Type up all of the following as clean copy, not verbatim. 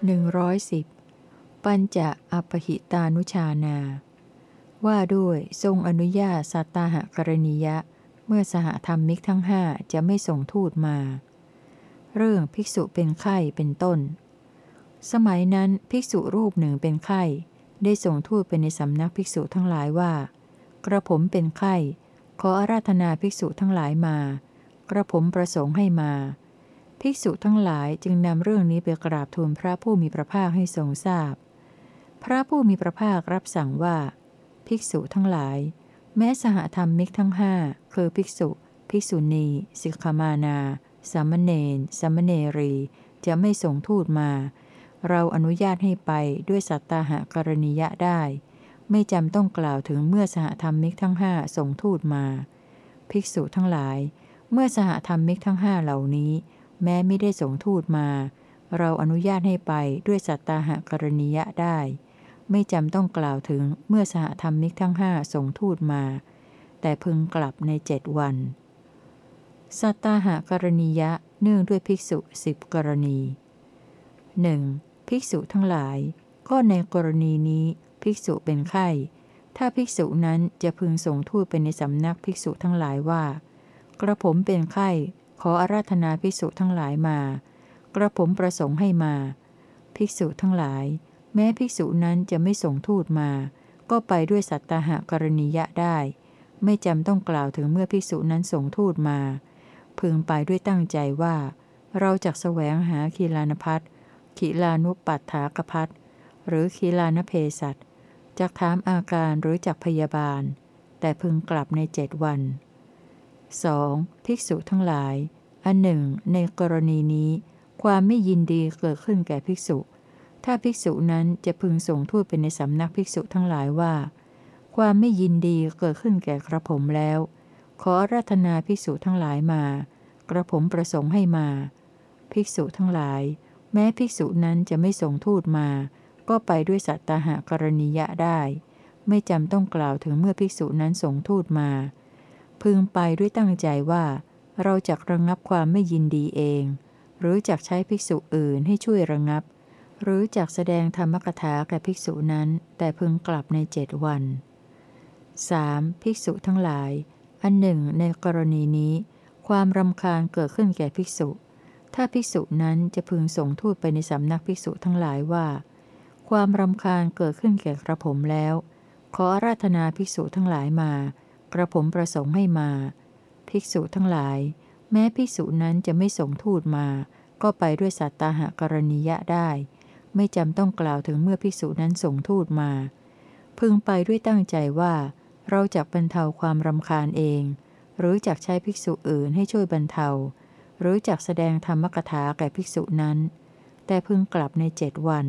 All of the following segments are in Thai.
110ปัญจอปหิตานุชานาว่าด้วยทรงอนุญาตสัตตาหกรณียะเมื่อสหธรรมิกทั้งห้าจะไม่ส่งทูตมาเรื่องภิกษุเป็นไข้เป็นต้นสมัยนั้นภิกษุรูปหนึ่งเป็นไข้ได้ส่งทูตไปในสำนักภิกษุทั้งหลายว่ากระผมเป็นไข้ขออาราธนาภิกษุทั้งหลายมากระผมประสงค์ให้มาภิกษุทั้งหลายจึงนำเรื่องนี้ไปกราบทูลพระผู้มีพระภาคให้ทรงทราบพพระผู้มีพระภาครับสั่งว่าภิกษุทั้งหลายแม้สหธรรมิกทั้งห้าคือภิกษุภิกษุณีสิกขมานาสามเณรสามเณรีจะไม่ส่งทูตมาเราอนุญาตให้ไปด้วยสัตตาหกรณียะได้ไม่จำต้องกล่าวถึงเมื่อสหธรรมิกทั้งห้าส่งทูตมาภิกษุทั้งหลายเมื่อสหธรรมิกทั้งห้าเหล่านี้แม้ไม่ได้ส่งทูตมาเราอนุญาตให้ไปด้วยสัตตาหกรณียะได้ไม่จำต้องกล่าวถึงเมื่อสหธรรมิกทั้งห้าส่งทูตมาแต่พึงกลับใน7 วันสัตตาหกรณียะเนื่องด้วยภิกษุ10 กรณี 1. ภิกษุทั้งหลายก็ในกรณีนี้ภิกษุเป็นไข้ถ้าภิกษุนั้นจะพึงส่งทูตไปในสำนักภิกษุทั้งหลายว่ากระผมเป็นไข้ขออาราธนาภิกษุทั้งหลายมากระผมประสงค์ให้มาภิกษุทั้งหลายแม้ภิกษุนั้นจะไม่ส่งทูตมาก็ไปด้วยสัตตาหกรณียะได้ไม่จำต้องกล่าวถึงเมื่อภิกษุนั้นส่งทูตมาพึงไปด้วยตั้งใจว่าเราจักแสวงหาคีลานภัสคีลานุปัฏฐากภัสหรือคีลานเพสัชจักถามอาการหรือจักพยาบาลแต่พึงกลับใน7 วัน 2. ภิกษุทั้งหลายอันหนึ่งในกรณีนี้ความไม่ยินดีเกิดขึ้นแก่ภิกษุถ้าภิกษุนั้นจะพึงส่งทูตไปในสำนักภิกษุทั้งหลายว่าความไม่ยินดีเกิดขึ้นแก่กระผมแล้วขออาราธนาภิกษุทั้งหลายมากระผมประสงค์ให้มาภิกษุทั้งหลายแม้ภิกษุนั้นจะไม่ส่งทูตมาก็ไปด้วยสัตตาหกรณียะได้ไม่จำต้องกล่าวถึงเมื่อภิกษุนั้นส่งทูตมาพึงไปด้วยตั้งใจว่าเราจักระงับความไม่ยินดีเองหรือจักใช้ภิกษุอื่นให้ช่วยระงับหรือจักแสดงธรรมกถาแก่ภิกษุนั้นแต่พึงกลับใน7 วัน 3. ภิกษุทั้งหลายอันหนึ่งในกรณีนี้ความรำคาญเกิดขึ้นแก่ภิกษุถ้าภิกษุนั้นจะพึงส่งทูตไปในสำนักภิกษุทั้งหลายว่าความรำคาญเกิดขึ้นแก่กระผมแล้วขออาราธนาภิกษุทั้งหลายมากระผมประสงค์ให้มาภิกษุทั้งหลายแม้ภิกษุนั้นจะไม่ส่งทูตมาก็ไปด้วยสัตตาหกรณียะได้ไม่จำต้องกล่าวถึงเมื่อภิกษุนั้นส่งทูตมาพึงไปด้วยตั้งใจว่าเราจักบรรเทาความรำคาญเองหรือจักใช้ภิกษุอื่นให้ช่วยบรรเทาหรือจักแสดงธรรมกถาแก่ภิกษุนั้นแต่พึงกลับใน7 วัน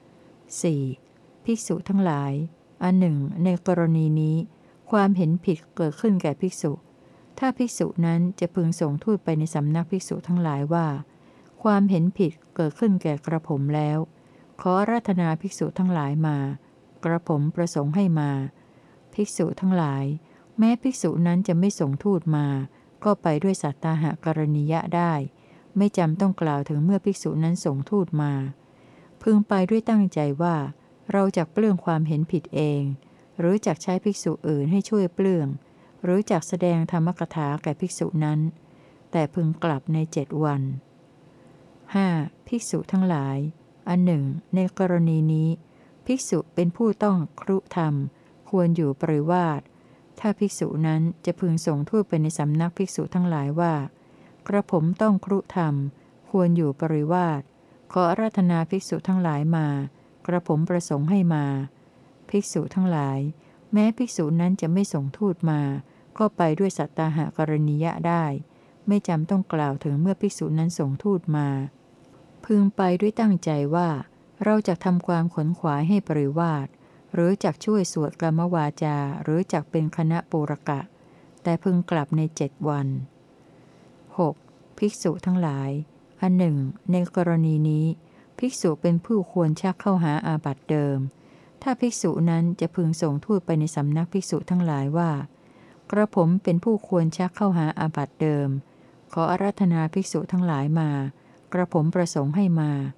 4. ภิกษุทั้งหลายอันหนึ่งในกรณีนี้ความเห็นผิดเกิดขึ้นแก่ภิกษุถ้าภิกษุนั้นจะพึงส่งทูตไปในสำนักภิกษุทั้งหลายว่าความเห็นผิดเกิดขึ้นแก่กระผมแล้วขออาราธนาภิกษุทั้งหลายมากระผมประสงค์ให้มาภิกษุทั้งหลายแม้ภิกษุนั้นจะไม่ส่งทูตมาก็ไปด้วยสัตตาหกรณียะได้ไม่จำต้องกล่าวถึงเมื่อภิกษุนั้นส่งทูตมาพึงไปด้วยตั้งใจว่าเราจักเปลื้องความเห็นผิดเองหรือจักใช้ภิกษุอื่นให้ช่วยเปลื้องหรือจักแสดงธรรมกถาแก่ภิกษุนั้นแต่พึงกลับใน7 วัน 5. ภิกษุทั้งหลายอันหนึ่งในกรณีนี้ภิกษุเป็นผู้ต้องครุธรรมควรอยู่ปริวาสถ้าภิกษุนั้นจะพึงส่งทูตไปในสำนักภิกษุทั้งหลายว่ากระผมต้องครุธรรมควรอยู่ปริวาสขออาราธนาภิกษุทั้งหลายมากระผมประสงค์ให้มาภิกษุทั้งหลายแม้ภิกษุนั้นจะไม่ส่งทูตมาก็ไปด้วยสัตตาหกรณียะได้ไม่จำต้องกล่าวถึงเมื่อภิกษุนั้นส่งทูตมาพึงไปด้วยตั้งใจว่าเราจะทำความขนขวายให้ปริวาสหรือจักช่วยสวดกรรมวาจาหรือจักเป็นคณะปุรกะแต่พึงกลับใน7 วัน 6. ภิกษุทั้งหลายอันหนึ่งในกรณีนี้ภิกษุเป็นผู้ควรชักเข้าหาอาบัติเดิมถ้าภิกษุนั้นจะพึงส่งทูตไปในสำนักภิกษุทั้งหลายว่ากระผมเป็นผู้ควรชักเข้าหาอาบัติเดิมขออาราธนาภิกษุทั้งหลายมากระผมประสงค์ให้มา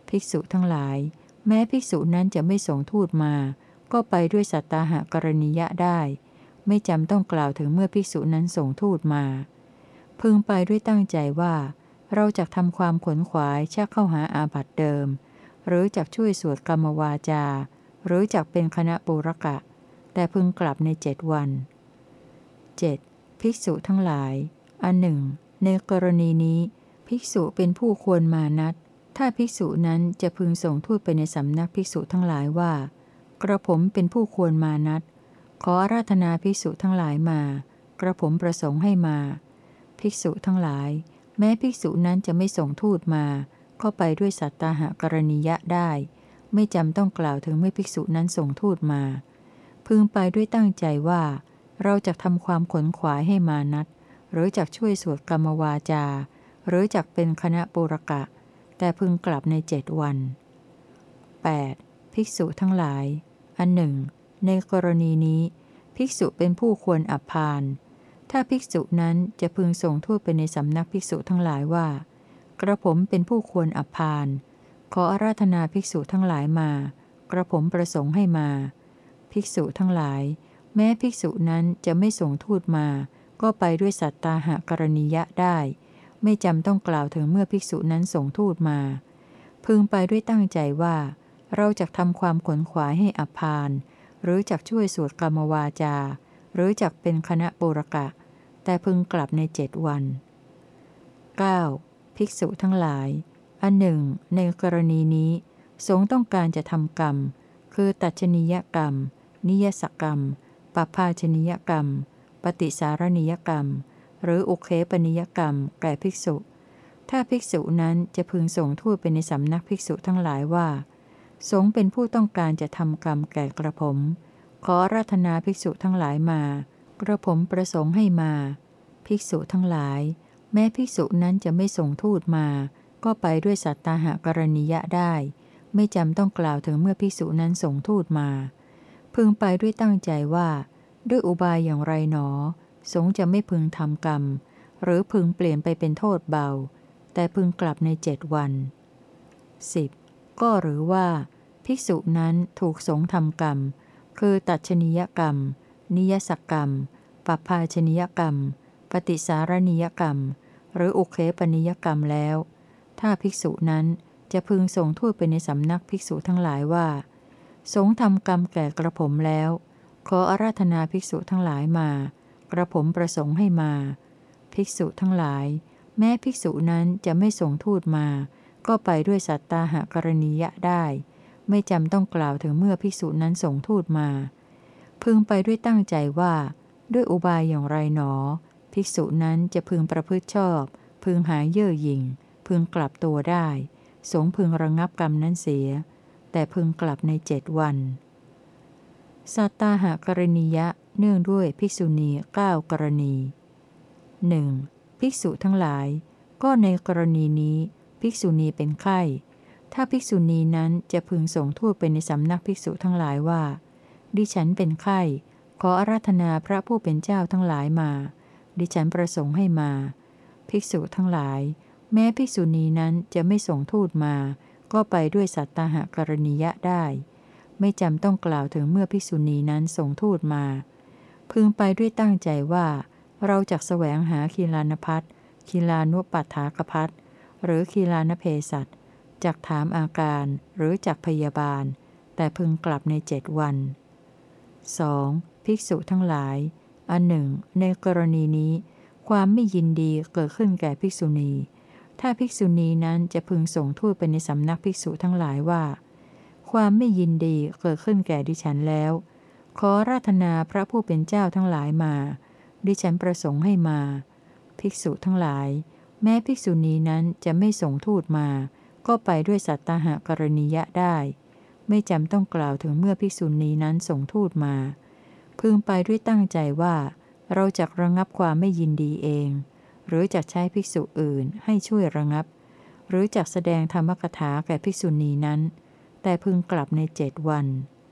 ภิกษุทั้งหลายแม้ภิกษุนั้นจะไม่ส่งทูตมาก็ไปด้วยสัตตาหกรณียะได้ไม่จำต้องกล่าวถึงเมื่อภิกษุนั้นส่งทูตมาพึงไปด้วยตั้งใจว่าเราจะทำความขวนขวายชักเข้าหาอาบัติเดิมหรือจักช่วยสวดกรรมวาจาหรือจักเป็นคณะปุรกะแต่พึงกลับใน7 วัน 7. ภิกษุทั้งหลายอันหนึ่งในกรณีนี้ภิกษุเป็นผู้ควรมานัดถ้าภิกษุนั้นจะพึงส่งทูตไปในสำนักภิกษุทั้งหลายว่ากระผมเป็นผู้ควรมานัดขออาราธนาภิกษุทั้งหลายมากระผมประสงค์ให้มาภิกษุทั้งหลายแม้ภิกษุนั้นจะไม่ส่งทูตมาก็ไปด้วยสัตตาหกรณียะได้ไม่จำต้องกล่าวถึงเมื่อภิกษุนั้นส่งทูตมาพึงไปด้วยตั้งใจว่าเราจะทำความขวนขวายให้มานัดหรือจักช่วยสวดกรรมวาจาหรือจักเป็นคณะปุรกะแต่พึงกลับใน7 วัน 8. ภิกษุทั้งหลายอันหนึ่งในกรณีนี้ภิกษุเป็นผู้ควรอับพานถ้าภิกษุนั้นจะพึงส่งทูตไปในสำนักภิกษุทั้งหลายว่ากระผมเป็นผู้ควรอับพานขออาราธนาภิกษุทั้งหลายมากระผมประสงค์ให้มาภิกษุทั้งหลายแม้ภิกษุนั้นจะไม่ส่งทูตมาก็ไปด้วยสัตตาหกรณียะได้ไม่จำต้องกล่าวถึงเมื่อภิกษุนั้นส่งทูตมาพึงไปด้วยตั้งใจว่าเราจะทำความขวนขวายให้อับพานหรือจักช่วยสวดกรรมวาจาหรือจักเป็นคณะปุรกะแต่พึงกลับใน7 วัน 9. ภิกษุทั้งหลายอันหนึ่งในกรณีนี้สงฆ์ต้องการจะทำกรรมคือตัชชนียกรรมนิยสกรรมปัพพาชนียกรรมปฏิสารณียกรรมหรืออุเคปนิยกรรมแก่ภิกษุถ้าภิกษุนั้นจะพึงส่งทูตไปในสำนักภิกษุทั้งหลายว่าสงฆ์เป็นผู้ต้องการจะทำกรรมแก่กระผมขออาราธนาภิกษุทั้งหลายมากระผมประสงค์ให้มาภิกษุทั้งหลายแม้ภิกษุนั้นจะไม่ส่งทูตมาก็ไปด้วยสัตตาหกรณียะได้ไม่จำต้องกล่าวถึงเมื่อภิกษุนั้นส่งทูตมาพึงไปด้วยตั้งใจว่าด้วยอุบายอย่างไรหนอสงฆ์จะไม่พึงทำกรรมหรือพึงเปลี่ยนไปเป็นโทษเบาแต่พึงกลับใน7 วัน 10. ก็หรือว่าภิกษุนั้นถูกสงฆ์ทำกรรมคือตัชชนียกรรมนิยสกรรมปัพพาชนียกรรมปฏิสารณียกรรมหรืออุเคปนิยกรรมแล้วถ้าภิกษุนั้นจะพึงส่งทูตไปในสำนักภิกษุทั้งหลายว่าสงฆ์ทำกรรมแก่กระผมแล้วขออาราธนาภิกษุทั้งหลายมากระผมประสงค์ให้มาภิกษุทั้งหลายแม้ภิกษุนั้นจะไม่ส่งทูตมาก็ไปด้วยสัตตาหกรณียะได้ไม่จำต้องกล่าวถึงเมื่อภิกษุนั้นส่งทูตมาพึงไปด้วยตั้งใจว่าด้วยอุบายอย่างไรหนอภิกษุนั้นจะพึงประพฤติชอบพึงหาเย่อหยิ่งพึงกลับตัวได้สงฆ์พึงระงับกรรมนั้นเสียแต่พึงกลับใน7 วันสัตตาหกรณียะเนื่องด้วยภิกษุณี9 กรณี 1. ภิกษุทั้งหลายก็ในกรณีนี้ภิกษุณีเป็นไข้ถ้าภิกษุณีนั้นจะพึงส่งทูตไปในสำนักภิกษุทั้งหลายว่าดิฉันเป็นไข้ขออาราธนาพระผู้เป็นเจ้าทั้งหลายมาดิฉันประสงค์ให้มาภิกษุทั้งหลายแม้ภิกษุณีนั้นจะไม่ส่งทูตมาก็ไปด้วยสัตตาหกรณียะได้ไม่จำต้องกล่าวถึงเมื่อภิกษุณีนั้นส่งทูตมาพึงไปด้วยตั้งใจว่าเราจักแสวงหาคีลานภัสคีลานุปัฏฐากภัสหรือคีลานเพศัตจักถามอาการหรือจักพยาบาลแต่พึงกลับใน7 วัน 2. ภิกษุทั้งหลายอันหนึ่งในกรณีนี้ความไม่ยินดีเกิดขึ้นแก่ภิกษุณีถ้าภิกษุณีนั้นจะพึงส่งทูตไปในสำนักภิกษุทั้งหลายว่าความไม่ยินดีเกิดขึ้นแก่ดิฉันแล้วขออาราธนาพระผู้เป็นเจ้าทั้งหลายมาดิฉันประสงค์ให้มาภิกษุทั้งหลายแม้ภิกษุณีนั้นจะไม่ส่งทูตมาก็ไปด้วยสัตตาหกรณียะได้ไม่จำต้องกล่าวถึงเมื่อภิกษุณีนั้นส่งทูตมาพึงไปด้วยตั้งใจว่าเราจักระงับความไม่ยินดีเองหรือจักใช้ภิกษุอื่นให้ช่วยระงับหรือจักแสดงธรรมกถาแก่ภิกษุณีนั้นแต่พึงกลับใน7 วัน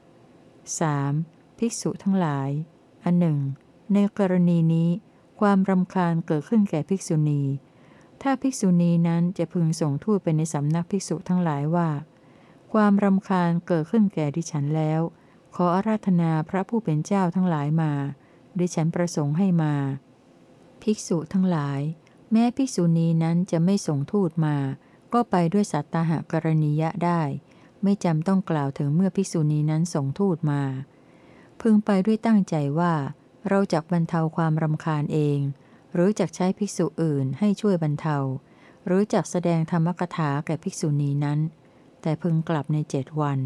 3. ภิกษุทั้งหลายอันหนึ่งในกรณีนี้ความรำคาญเกิดขึ้นแก่ภิกษุณีถ้าภิกษุณีนั้นจะพึงส่งทูตไปในสำนักภิกษุทั้งหลายว่าความรำคาญเกิดขึ้นแก่ดิฉันแล้วขออาราธนาพระผู้เป็นเจ้าทั้งหลายมาดิฉันประสงค์ให้มา ภิกษุทั้งหลายแม้ภิกษุณีนั้นจะไม่ส่งทูตมาก็ไปด้วยสัตตหกรณียะได้ไม่จำต้องกล่าวถึงเมื่อภิกษุณีนั้นส่งทูตมาพึงไปด้วยตั้งใจว่าเราจักบรรเทาความรำคาญเองหรือจักใช้ภิกษุอื่นให้ช่วยบรรเทาหรือจักแสดงธรรมกถาแก่ภิกษุณีนั้นแต่พึงกลับใน7 วัน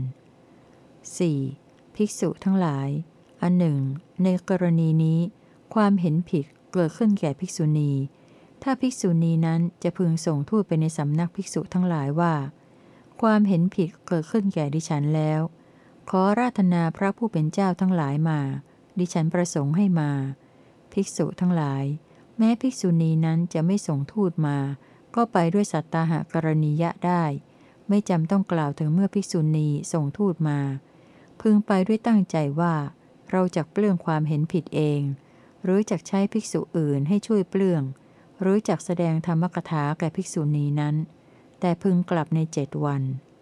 4. ภิกษุทั้งหลายอันหนึ่งในกรณีนี้ความเห็นผิดเกิดขึ้นแก่ภิกษุณีถ้าภิกษุณีนั้นจะพึงส่งทูตไปในสำนักภิกษุทั้งหลายว่าความเห็นผิดเกิดขึ้นแก่ดิฉันแล้วขอราธนาพระผู้เป็นเจ้าทั้งหลายมาดิฉันประสงค์ให้มาภิกษุทั้งหลายแม้ภิกษุณีนั้นจะไม่ส่งทูตมาก็ไปด้วยสัตตหกรณียะได้ไม่จำต้องกล่าวถึงเมื่อภิกษุณีส่งทูตมาพึงไปด้วยตั้งใจว่าเราจักเปลื้องความเห็นผิดเองหรือจักใช้ภิกษุอื่นให้ช่วยเปลื้องหรือจักแสดงธรรมกถาแก่ภิกษุณีนั้นแต่พึงกลับใน7 วัน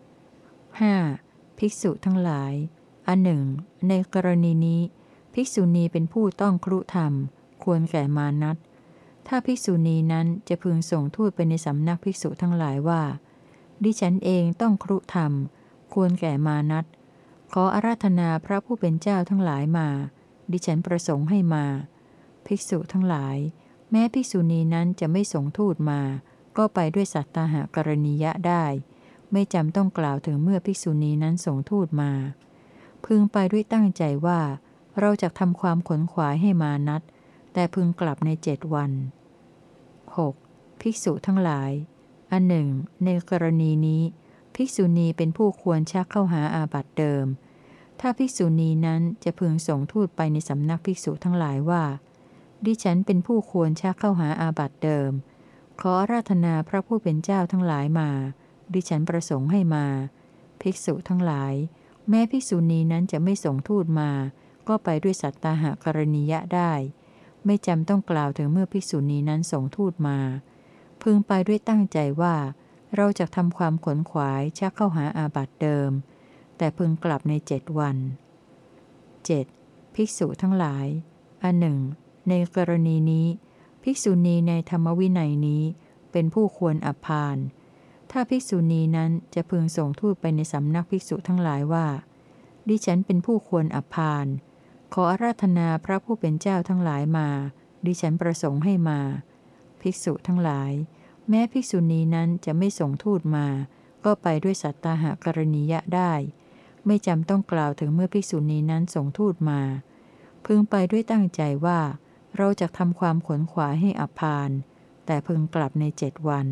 5. ภิกษุทั้งหลายอันหนึ่งในกรณีนี้ภิกษุณีเป็นผู้ต้องครุธรรมควรแก่มานัตถ้าภิกษุณีนั้นจะพึงส่งทูตไปในสำนักภิกษุทั้งหลายว่าดิฉันเองต้องครุธรรมควรแก่มานัตขออาราธนาพระผู้เป็นเจ้าทั้งหลายมาดิฉันประสงค์ให้มาภิกษุทั้งหลายแม้ภิกษุณีนั้นจะไม่ส่งทูตมาก็ไปด้วยสัตตหกรณียะได้ไม่จำต้องกล่าวถึงเมื่อภิกษุณีนั้นส่งทูตมาพึงไปด้วยตั้งใจว่าเราจะทำความขนขวายให้มานัตแต่พึงกลับใน7 วัน 6. ภิกษุทั้งหลายอันหนึ่งในกรณีนี้ภิกษุณีเป็นผู้ควรชักเข้าหาอาบัติเดิมถ้าภิกษุณีนั้นจะพึงส่งทูตไปในสำนักภิกษุทั้งหลายว่าดิฉันเป็นผู้ควรชักเข้าหาอาบัติเดิมขออาราธนาพระผู้เป็นเจ้าทั้งหลายมาดิฉันประสงค์ให้มาภิกษุทั้งหลายแม้ภิกษุณีนั้นจะไม่ส่งทูตมาก็ไปด้วยสัตตหกรณียะได้ไม่จำต้องกล่าวถึงเมื่อภิกษุณีนั้นส่งทูตมาพึงไปด้วยตั้งใจว่าเราจะทำความขนขวายชักเข้าหาอาบัติเดิมแต่พึงกลับใน7 วัน 7. ภิกษุทั้งหลายอันหนึ่งในกรณีนี้ภิกษุณีในธรรมวินัยนี้เป็นผู้ควรอัปพานถ้าภิกษุณีนั้นจะพึงส่งทูตไปในสำนักภิกษุทั้งหลายว่าดิฉันเป็นผู้ควรอัปพานขออาราธนาพระผู้เป็นเจ้าทั้งหลายมาดิฉันประสงค์ให้มาภิกษุทั้งหลายแม้ภิกษุณีนั้นจะไม่ส่งทูตมาก็ไปด้วยสัตตหกรณียะได้ไม่จำต้องกล่าวถึงเมื่อภิกษุณีนั้นส่งทูตมาพึงไปด้วยตั้งใจว่าเราจะทำความขนขวายให้อัปพานแต่พึงกลับใน7 วัน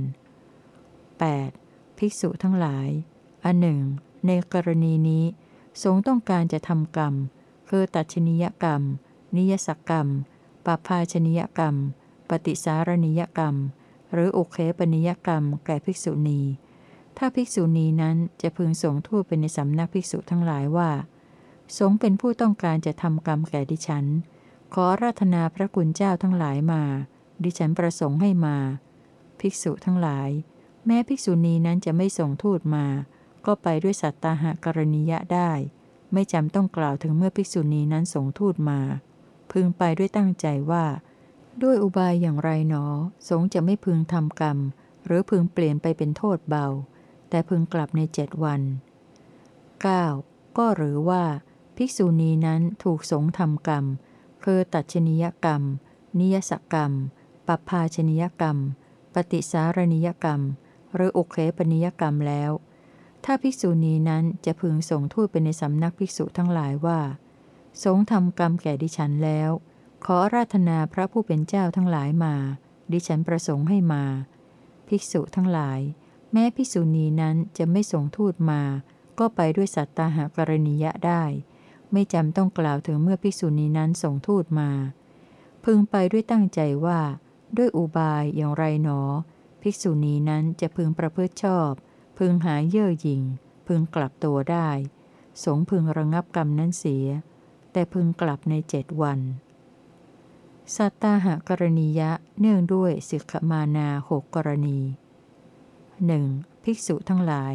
8. ภิกษุทั้งหลายอันหนึ่งในกรณีนี้สงฆ์ต้องการจะทำกรรมคือตัดชนิยกรรมนิยสกรรมปัปพาชนิยกรรมปฏิสารณิยกรรมหรืออุเคปนิยกรรมแก่ภิกษุณีถ้าภิกษุณีนั้นจะพึงส่งทูตไปในสำนักภิกษุทั้งหลายว่าสงฆ์เป็นผู้ต้องการจะทำกรรมแก่ดิฉันขออาราธนาพระคุณเจ้าทั้งหลายมาดิฉันประสงค์ให้มาภิกษุทั้งหลายแม้ภิกษุณีนั้นจะไม่ส่งทูตมาก็ไปด้วยสัตตหกรณียะได้ไม่จำต้องกล่าวถึงเมื่อภิกษุณีนั้นส่งทูตมาพึงไปด้วยตั้งใจว่าด้วยอุบายอย่างไรหนอสงฆ์จะไม่พึงทำกรรมหรือพึงเปลี่ยนไปเป็นโทษเบาแต่พึงกลับใน7 วัน 9. ก็หรือว่าภิกษุณีนั้นถูกสงฆ์ทำกรรมคือตัดชนิยกรรมนิยสกรรมปัปพาชนิยกรรมปฏิสารณิยกรรมหรืออุเคปนิยกรรมแล้วถ้าภิกษุณีนั้นจะพึงส่งทูตไปในสำนักภิกษุทั้งหลายว่าสงฆ์ทำกรรมแก่ดิฉันแล้วขออาราธนาพระผู้เป็นเจ้าทั้งหลายมาดิฉันประสงค์ให้มาภิกษุทั้งหลายแม้ภิกษุณีนั้นจะไม่ส่งทูตมาก็ไปด้วยสัตตหกรณียะได้ไม่จำต้องกล่าวถึงเมื่อภิกษุณีนั้นส่งทูตมาพึงไปด้วยตั้งใจว่าด้วยอุบายอย่างไรหนอภิกษุณีนั้นจะพึงประพฤติชอบพึงหาเย่อหยิ่งพึงกลับตัวได้สงฆ์พึงระงับกรรมนั้นเสียแต่พึงกลับใน7 วันสัตตหกรณียะเนื่องด้วยสิกขมานา6 กรณี 1. ภิกษุทั้งหลาย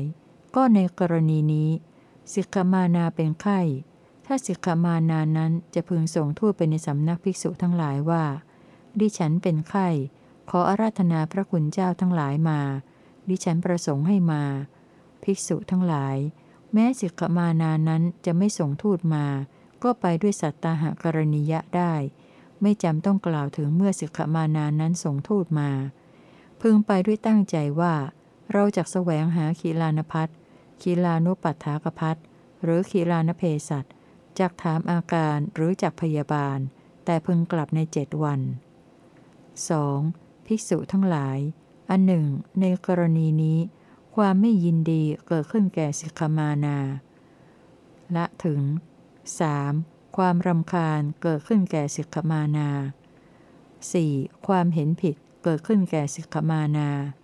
ก็ในกรณีนี้สิกขมานาเป็นไข้ถ้าสิกขมานานั้นจะพึงส่งทูตไปในสำนักภิกษุทั้งหลายว่าดิฉันเป็นไข้ขออาราธนาพระคุณเจ้าทั้งหลายมาดิฉันประสงค์ให้มาภิกษุทั้งหลายแม้สิกขมานานั้นจะไม่ส่งทูตมาก็ไปด้วยสัตตาหกรณียะได้ไม่จำต้องกล่าวถึงเมื่อสิกขมานานั้นส่งทูตมาพึงไปด้วยตั้งใจว่าเราจักแสวงหาขีลานภัสขีลานุปัฏฐากภัสหรือขีลานเพศัตจักถามอาการหรือจักพยาบาลแต่พึงกลับใน7 วัน 2. ภิกษุทั้งหลายอันหนึ่งในกรณีนี้ความไม่ยินดีเกิดขึ้นแก่สิกขมานาละถึง 3. ความรำคาญเกิดขึ้นแก่สิกขมานา 4. ความเห็นผิดเกิดขึ้นแก่สิกขมานา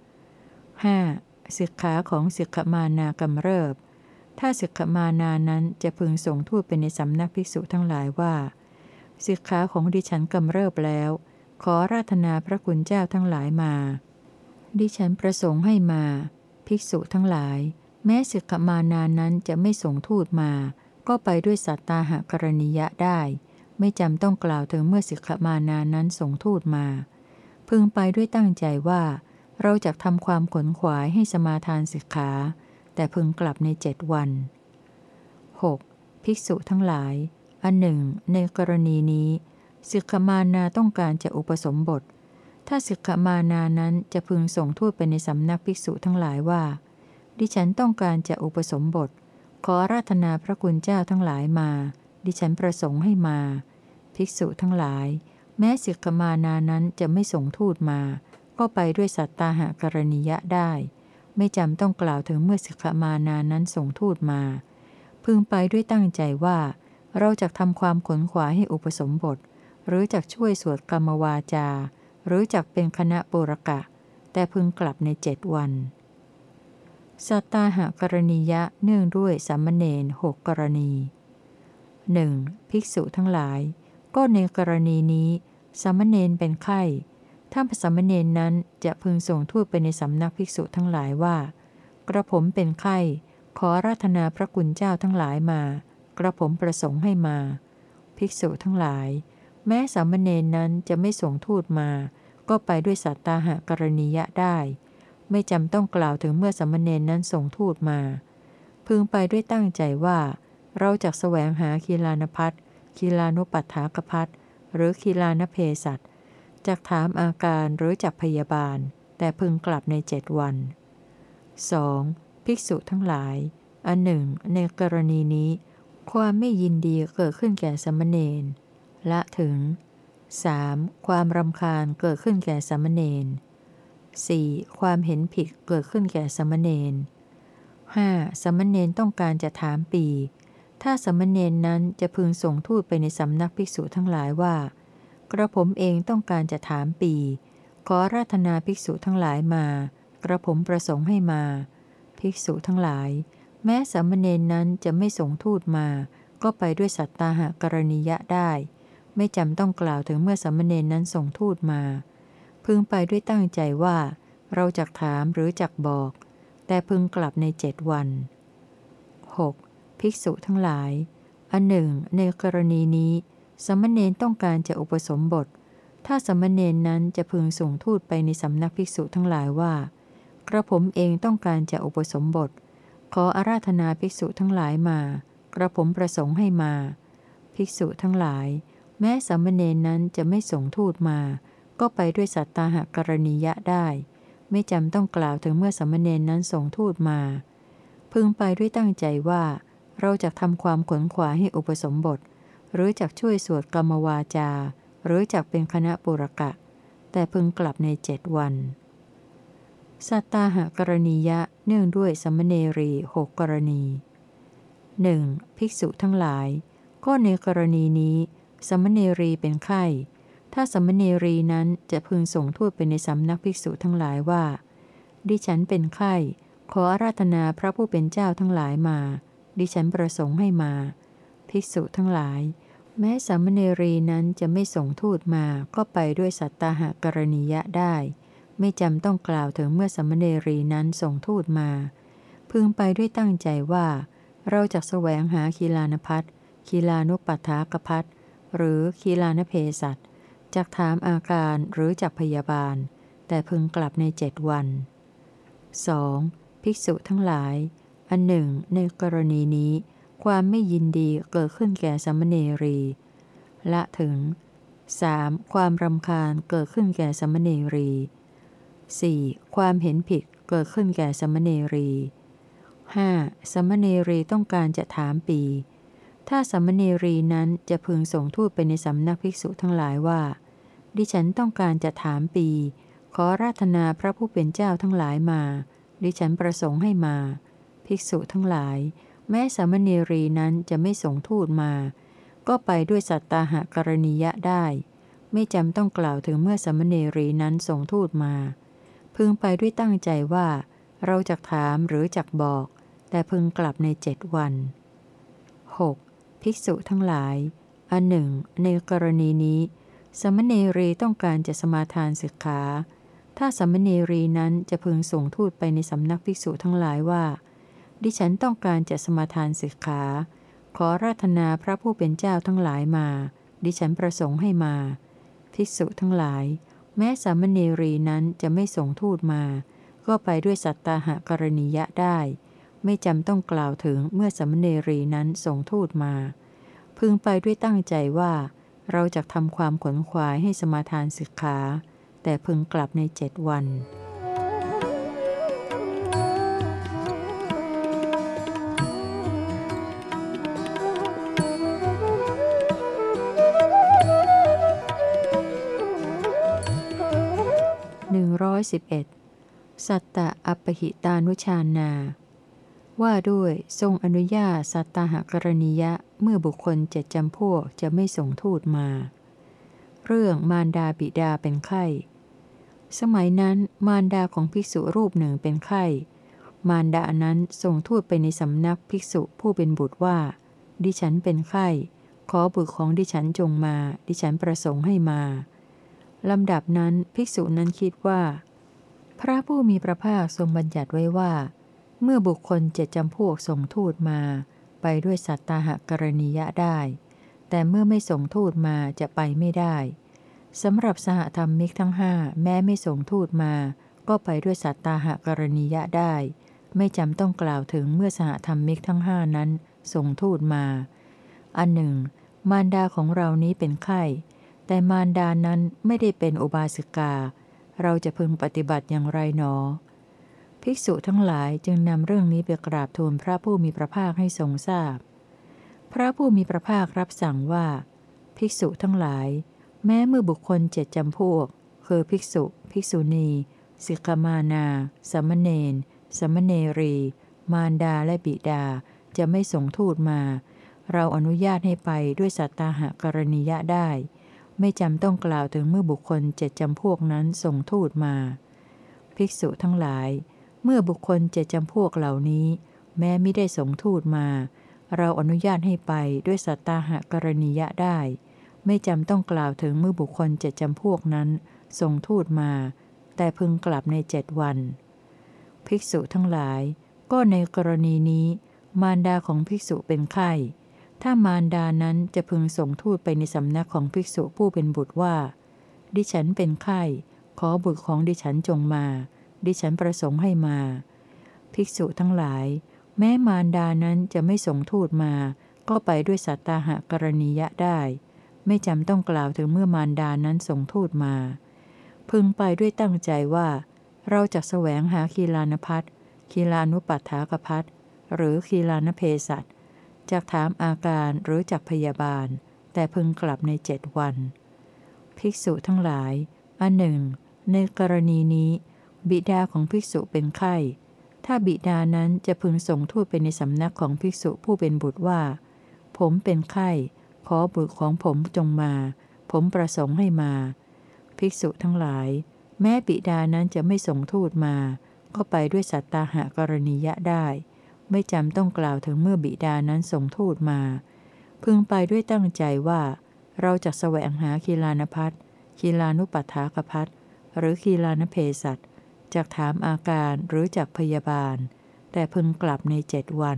5. สิกขาของสิกขมานากำเริบถ้าสิกขมานานั้นจะพึงส่งทูตไปในสำนักภิกษุทั้งหลายว่าสิกขาของดิฉันกำเริบแล้วขออาราธนาพระคุณเจ้าทั้งหลายมาดิฉันประสงค์ให้มาภิกษุทั้งหลายแม้สิกขมานานั้นจะไม่ส่งทูตมาก็ไปด้วยสัตตาหกรณียะได้ไม่จำต้องกล่าวถึงเมื่อสิกขมานานั้นส่งทูตมาพึงไปด้วยตั้งใจว่าเราจะทำความขนขวายให้สมาทานสิกขาแต่พึงกลับใน7 วัน 6. ภิกษุทั้งหลายอันหนึ่งในกรณีนี้สิกขมานาต้องการจะอุปสมบทถ้าสิกขมานานั้นจะพึงส่งทูตไปในสำนักภิกษุทั้งหลายว่าดิฉันต้องการจะอุปสมบทขออาราธนาพระคุณเจ้าทั้งหลายมาดิฉันประสงค์ให้มาภิกษุทั้งหลายแม้สิกขมานานั้นจะไม่ส่งทูตมาก็ไปด้วยสัตตาหกรณียะได้ไม่จำต้องกล่าวถึงเมื่อสิกขมานานั้นส่งทูตมาพึงไปด้วยตั้งใจว่าเราจะทำความขนขวายให้อุปสมบทหรือจักช่วยสวดกรรมวาจาหรือจักเป็นคณะปุรกะแต่พึงกลับใน7 วันสัตตาหกรณียะเนื่องด้วยสามเณร6 กรณี 1. ภิกษุทั้งหลายก็ในกรณีนี้สามเณรเป็นไข้ถ้าสามเณรนั้นจะพึงส่งทูตไปในสำนักภิกษุทั้งหลายว่ากระผมเป็นไข้ขออาราธนาพระคุณเจ้าทั้งหลายมากระผมประสงค์ให้มาภิกษุทั้งหลายแม้สามเณรนั้นจะไม่ส่งทูตมาก็ไปด้วยสัตตาหกรณียะได้ไม่จำต้องกล่าวถึงเมื่อสามเณรนั้นส่งทูตมาพึงไปด้วยตั้งใจว่าเราจักแสวงหาคีลานภัสคีลานุปัฏฐากภัสหรือคีลานเพศัตจักถามอาการหรือจักพยาบาลแต่พึงกลับใน7 วัน 2. ภิกษุทั้งหลายอันหนึ่งในกรณีนี้ความไม่ยินดีเกิดขึ้นแก่สามเณรละถึง 3. ความรำคาญเกิดขึ้นแก่สามเณร 4. ความเห็นผิดเกิดขึ้นแก่สามเณร 5. สามเณรต้องการจะถามปีถ้าสามเณรนั้นจะพึงส่งทูตไปในสำนักภิกษุทั้งหลายว่ากระผมเองต้องการจะถามปีขออาราธนาภิกษุทั้งหลายมากระผมประสงค์ให้มาภิกษุทั้งหลายแม้สามเณรนั้นจะไม่ส่งทูตมาก็ไปด้วยสัตตาหกรณียะได้ไม่จำต้องกล่าวถึงเมื่อสามเณรนั้นส่งทูตมาพึงไปด้วยตั้งใจว่าเราจักถามหรือจักบอกแต่พึงกลับใน7 วัน 6. ภิกษุทั้งหลายอันหนึ่งในกรณีนี้สามเณรต้องการจะอุปสมบทถ้าสามเณรนั้นจะพึงส่งทูตไปในสำนักภิกษุทั้งหลายว่ากระผมเองต้องการจะอุปสมบทขออาราธนาภิกษุทั้งหลายมากระผมประสงค์ให้มาภิกษุทั้งหลายแม้สามเณรนั้นจะไม่ส่งทูตมาก็ไปด้วยสัตตาหกรณียะได้ไม่จำต้องกล่าวถึงเมื่อสามเณรนั้นส่งทูตมาพึงไปด้วยตั้งใจว่าเราจะทำความขนขวายให้อุปสมบทหรือจักช่วยสวดกรรมวาจาหรือจักเป็นคณะปุรกะแต่พึงกลับใน7 วันสัตตาหกรณียะเนื่องด้วยสามเณรี6 กรณี 1. ภิกษุทั้งหลายก็ในกรณีนี้สามเณรีเป็นไข้ถ้าสามเณรีนั้นจะพึงส่งทูตไปในสำนักภิกษุทั้งหลายว่าดิฉันเป็นไข้ขออาราธนาพระผู้เป็นเจ้าทั้งหลายมาดิฉันประสงค์ให้มาภิกษุทั้งหลายแม้สามเณรีนั้นจะไม่ส่งทูตมาก็ไปด้วยสัตตาหกรณียะได้ไม่จำต้องกล่าวถึงเมื่อสามเณรีนั้นส่งทูตมาพึงไปด้วยตั้งใจว่าเราจะแสวงหาคีลานภัสคีลานุปัฏฐากภัสหรือคีลานเพสัตจักถามอาการหรือจักพยาบาลแต่พึงกลับใน7 วัน 2. ภิกษุทั้งหลายอันหนึ่งในกรณีนี้ความไม่ยินดีเกิดขึ้นแก่สามเณรีละถึง 3. ความรำคาญเกิดขึ้นแก่สามเณรี 4. ความเห็นผิดเกิดขึ้นแก่สามเณรี 5. สามเณรีต้องการจะถามปีถ้าสามเณรีนั้นจะพึงส่งทูตไปในสำนักภิกษุทั้งหลายว่าดิฉันต้องการจะถามปีขอราธนาพระผู้เป็นเจ้าทั้งหลายมาดิฉันประสงค์ให้มาภิกษุทั้งหลายแม้สามเณรีนั้นจะไม่ส่งทูตมาก็ไปด้วยสัตตาหกรณียะได้ไม่จำต้องกล่าวถึงเมื่อสามเณรีนั้นส่งทูตมาพึงไปด้วยตั้งใจว่าเราจักถามหรือจักบอกแต่พึงกลับใน7 วัน 6. ภิกษุทั้งหลายอันหนึ่งในกรณีนี้สามเณรีต้องการจะสมาทานสิกขาถ้าสามเณรีนั้นจะพึงส่งทูตไปในสำนักภิกษุทั้งหลายว่าดิฉันต้องการจะสมาทานสิกขาขอราธนาพระผู้เป็นเจ้าทั้งหลายมาดิฉันประสงค์ให้มาภิกษุทั้งหลายแม้สามเณรีนั้นจะไม่ส่งทูตมาก็ไปด้วยสัตตาหกรณียะได้ไม่จำต้องกล่าวถึงเมื่อสามเณรีนั้นส่งทูตมาพึงไปด้วยตั้งใจว่าเราจะทำความขวนขวายให้สมาทานสิกขาแต่พึงกลับใน7 วัน 111 สัตตะอัปปหิตานุชานา ว่าด้วยทรงอนุญาตสัตตหกรณียะเมื่อบุคคล7 จำพวกจะไม่ส่งทูตมา เรื่องมารดาบิดาเป็นไข้ สมัยนั้นมารดาของภิกษุรูปหนึ่งเป็นไข้มารดานั้นส่งทูตไปในสำนักภิกษุผู้เป็นบุตรว่าดิฉันเป็นไข้ขอบุตรของดิฉันจงมาดิฉันประสงค์ให้มาลำดับนั้นภิกษุนั้นคิดว่าพระผู้มีพระภาคทรงบัญญัติไว้ว่าเมื่อบุคคล7 จำพวกส่งทูตมาไปด้วยสัตตาหกรณียะได้แต่เมื่อไม่ส่งทูตมาจะไปไม่ได้สำหรับสหธรรมิกทั้ง5แม้ไม่ส่งทูตมาก็ไปด้วยสัตตาหกรณียะได้ไม่จำต้องกล่าวถึงเมื่อสหธรรมิกทั้ง5นั้นส่งทูตมาอันหนึ่งมารดาของเรานี้เป็นไข้แต่มารดานั้นไม่ได้เป็นอุบาสิกาเราจะพึงปฏิบัติอย่างไรหนอภิกษุทั้งหลายจึงนำเรื่องนี้ไปกราบทูลพระผู้มีพระภาคให้ทรงทราบพระผู้มีพระภาครับสั่งว่าภิกษุทั้งหลายแม้เมื่อบุคคล7 จำพวกคือภิกษุภิกษุณีสิกขมานาสามเณรสามเณรี มารดาและบิดาจะไม่ส่งทูตมาเราอนุญาตให้ไปด้วยสัตตาหกรณียะได้ไม่จำต้องกล่าวถึงเมื่อบุคคล7 จำพวกนั้นส่งทูตมาภิกษุทั้งหลายเมื่อบุคคล7 จำพวกเหล่านี้แม้ไม่ได้ส่งทูตมาเราอนุญาตให้ไปด้วยสัตตาหกรณียะได้ไม่จำต้องกล่าวถึงเมื่อบุคคล7 จำพวกนั้นส่งทูตมาแต่พึงกลับใน7 วันภิกษุทั้งหลายก็ในกรณีนี้มารดาของภิกษุเป็นไข้ถ้ามารดานั้นจะพึงส่งทูตไปในสำนักของภิกษุผู้เป็นบุตรว่าดิฉันเป็นไข้ขอบุตรของดิฉันจงมาดิฉันประสงค์ให้มาภิกษุทั้งหลายแม้มารดานั้นจะไม่ส่งทูตมาก็ไปด้วยสัตตาหกรณียะได้ไม่จำต้องกล่าวถึงเมื่อมารดานั้นส่งทูตมาพึงไปด้วยตั้งใจว่าเราจะแสวงหาคีลานภัสคีลานุปัฏฐากภัสหรือคีลานเพสัตจากถามอาการหรือจากพยาบาลแต่พึงกลับใน7 วันภิกษุทั้งหลายอันหนึ่งในกรณีนี้บิดาของภิกษุเป็นไข้ถ้าบิดานั้นจะพึงส่งทูตไปในสำนักของภิกษุผู้เป็นบุตรว่าผมเป็นไข้ขอบุตรของผมจงมาผมประสงค์ให้มาภิกษุทั้งหลายแม้บิดานั้นจะไม่ส่งทูตมาก็ไปด้วยสัตตาหกรณียะได้ไม่จำต้องกล่าวถึงเมื่อบิดานั้นส่งทูตมาพึงไปด้วยตั้งใจว่าเราจะแสวงหาคีลานภัสคีลานุปัฏฐากภัสหรือคีลานเพสัตจากถามอาการหรือจากพยาบาลแต่พึงกลับใน7 วัน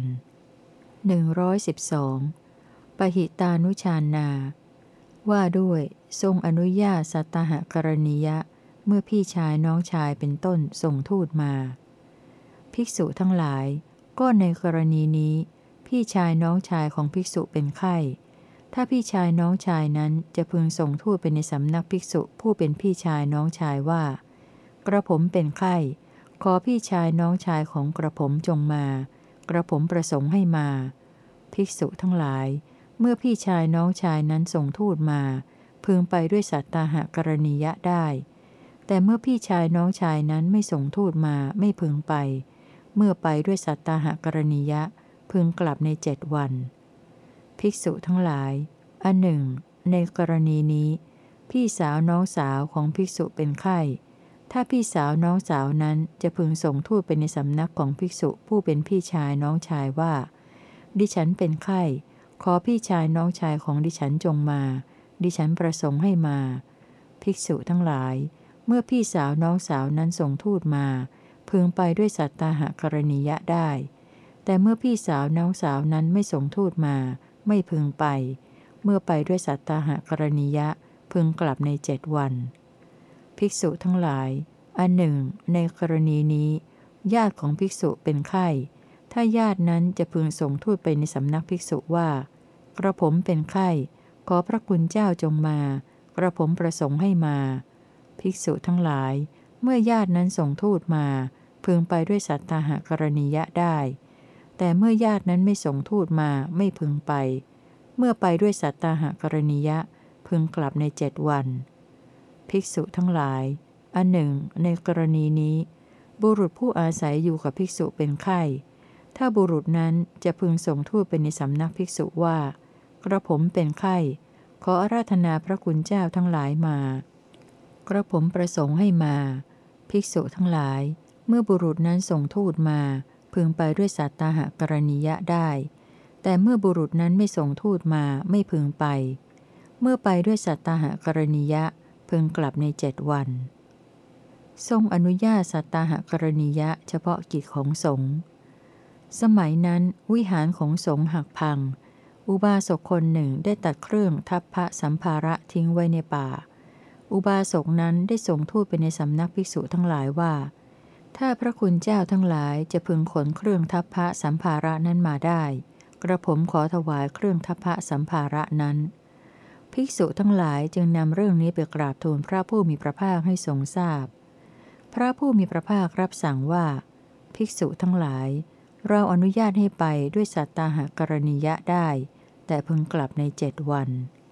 112ปหิตานุชานา ว่าด้วยทรงอนุญาตสัตตหกรณียะเมื่อพี่ชายน้องชายเป็นต้นส่งทูตมา ภิกษุทั้งหลายก็ในกรณีนี้พี่ชายน้องชายของภิกษุเป็นไข้ถ้าพี่ชายน้องชายนั้นจะพึงส่งทูตไปในสำนักภิกษุผู้เป็นพี่ชายน้องชายว่ากระผมเป็นไข้ขอพี่ชายน้องชายของกระผมจงมากระผมประสงค์ให้มาภิกษุทั้งหลายเมื่อพี่ชายน้องชายนั้นส่งทูตมาพึงไปด้วยสัตตาหกรณียะได้แต่เมื่อพี่ชายน้องชายนั้นไม่ส่งทูตมาไม่พึงไปเมื่อไปด้วยสัตตาหกรณียะพึงกลับใน7 วันภิกษุทั้งหลายอันหนึ่งในกรณีนี้พี่สาวน้องสาวของภิกษุเป็นไข้ถ้าพี่สาวน้องสาวนั้นจะพึงส่งทูตไปในสำนักของภิกษุผู้เป็นพี่ชายน้องชายว่าดิฉันเป็นไข้ขอพี่ชายน้องชายของดิฉันจงมาดิฉันประสงค์ให้มาภิกษุทั้งหลายเมื่อพี่สาวน้องสาวนั้นส่งทูตมาพึงไปด้วยสัตตาหกรณียะได้แต่เมื่อพี่สาวน้องสาวนั้นไม่ส่งทูตมาไม่พึงไปเมื่อไปด้วยสัตตาหกรณียะพึงกลับใน7 วันภิกษุทั้งหลายอันหนึ่งในกรณีนี้ญาติของภิกษุเป็นไข้ถ้าญาตินั้นจะพึงส่งทูตไปในสำนักภิกษุว่ากระผมเป็นไข้ขอพระคุณเจ้าจงมากระผมประสงค์ให้มาภิกษุทั้งหลายเมื่อญาตินั้นส่งทูตมาพึงไปด้วยสัตตาหกรณียะได้แต่เมื่อญาตินั้นไม่ส่งทูตมาไม่พึงไปเมื่อไปด้วยสัตตาหกรณียะพึงกลับใน7 วันภิกษุทั้งหลายอันหนึ่งในกรณีนี้บุรุษผู้อาศัยอยู่กับภิกษุเป็นไข้ถ้าบุรุษนั้นจะพึงส่งทูตไปในสำนักภิกษุว่ากระผมเป็นไข้ขออาราธนาพระคุณเจ้าทั้งหลายมากระผมประสงค์ให้มาภิกษุทั้งหลายเมื่อบุรุษนั้นส่งทูตมาพึงไปด้วยสัตตาหกรณียะได้แต่เมื่อบุรุษนั้นไม่ส่งทูตมาไม่พึงไปเมื่อไปด้วยสัตตาหกรณียะพึงกลับใน7 วันทรงอนุญาตสัตตาหกรณียะเฉพาะกิจของสงฆ์สมัยนั้นวิหารของสงฆ์หักพังอุบาสกคนหนึ่งได้ตัดเครื่องทัพพระสัมภาระทิ้งไว้ในป่าอุบาสกนั้นได้ส่งทูตไปในสำนักภิกษุทั้งหลายว่าถ้าพระคุณเจ้าทั้งหลายจะพึงขนเครื่องทัพพระสัมภาระนั้นมาได้กระผมขอถวายเครื่องทัพพระสัมภาระนั้นภิกษุทั้งหลายจึงนำเรื่องนี้ไปกราบทูลพระผู้มีพระภาคให้ทรงทราบพระผู้มีพระภาครับสั่งว่าภิกษุทั้งหลายเราอนุญาตให้ไปด้วยสัตตาหกรณียะได้แต่พึงกลับใน7 วัน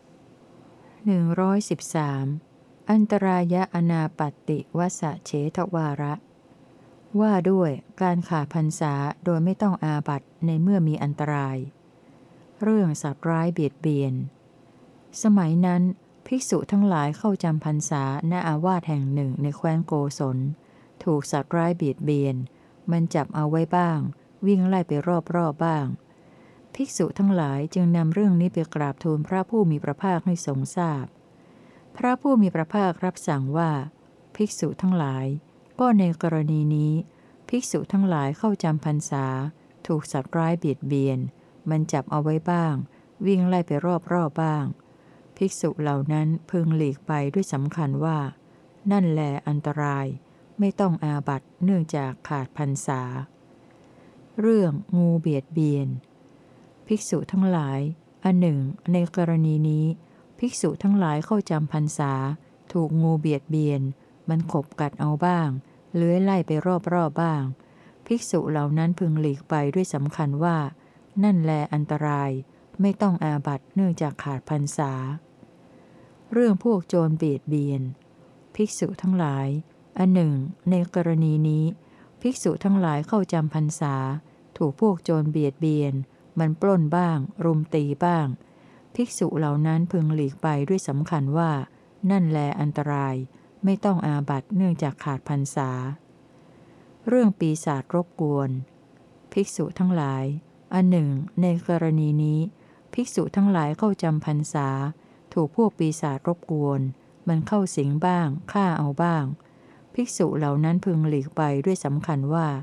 113อันตรายะอนาปัตติวสะเฉทวาระว่าด้วยการขาดพรรษาโดยไม่ต้องอาบัติในเมื่อมีอันตรายเรื่องสัตว์ร้ายเบียดเบียนสมัยนั้นภิกษุทั้งหลายเข้าจำพรรษาณอาวาสแห่งหนึ่งในแคว้นโกศลถูกสัตว์ร้ายเบียดเบียนมันจับเอาไว้บ้างวิ่งไล่ไปรอบๆบ้างภิกษุทั้งหลายจึงนำเรื่องนี้ไปกราบทูลพระผู้มีพระภาคให้ทรงทราบพระผู้มีพระภาครับสั่งว่าภิกษุทั้งหลายก็ในกรณีนี้ภิกษุทั้งหลายเข้าจำพรรษาถูกสัตว์ร้ายเบียดเบียนมันจับเอาไว้บ้างวิ่งไล่ไปรอบๆบ้างภิกษุเหล่านั้นพึงหลีกไปด้วยสำคัญว่านั่นแลอันตรายไม่ต้องอาบัติเนื่องจากขาดพรรษาเรื่องงูเบียดเบียนภิกษุทั้งหลายอันหนึ่งในกรณีนี้ภิกษุทั้งหลายเข้าจำพรรษาถูกงูเบียดเบียนมันขบกัดเอาบ้างเลื้อยไล่ไปรอบๆบ้างภิกษุเหล่านั้นพึงหลีกไปด้วยสำคัญว่านั่นแลอันตรายไม่ต้องอาบัติเนื่องจากขาดพรรษาเรื่องพวกโจรเบียดเบียนภิกษุทั้งหลายอันหนึ่งในกรณีนี้ภิกษุทั้งหลายเข้าจำพรรษาถูกพวกโจรเบียดเบียนมันปล้นบ้างรุมตีบ้างภิกษุเหล่านั้นพึงหลีกไปด้วยสำคัญว่านั่นแลอันตรายไม่ต้องอาบัติเนื่องจากขาดพรรษาเรื่องปีศาจรบกวนภิกษุทั้งหลายอันหนึ่งในกรณีนี้ภิกษุทั้งหลายเข้าจำพรรษาถูกพวกปีศาจรบกวนมันเข้าสิงบ้างฆ่าเอาบ้างภิกษุเหล่านั้นพึงหลีกไปด้วยสำคัญว่า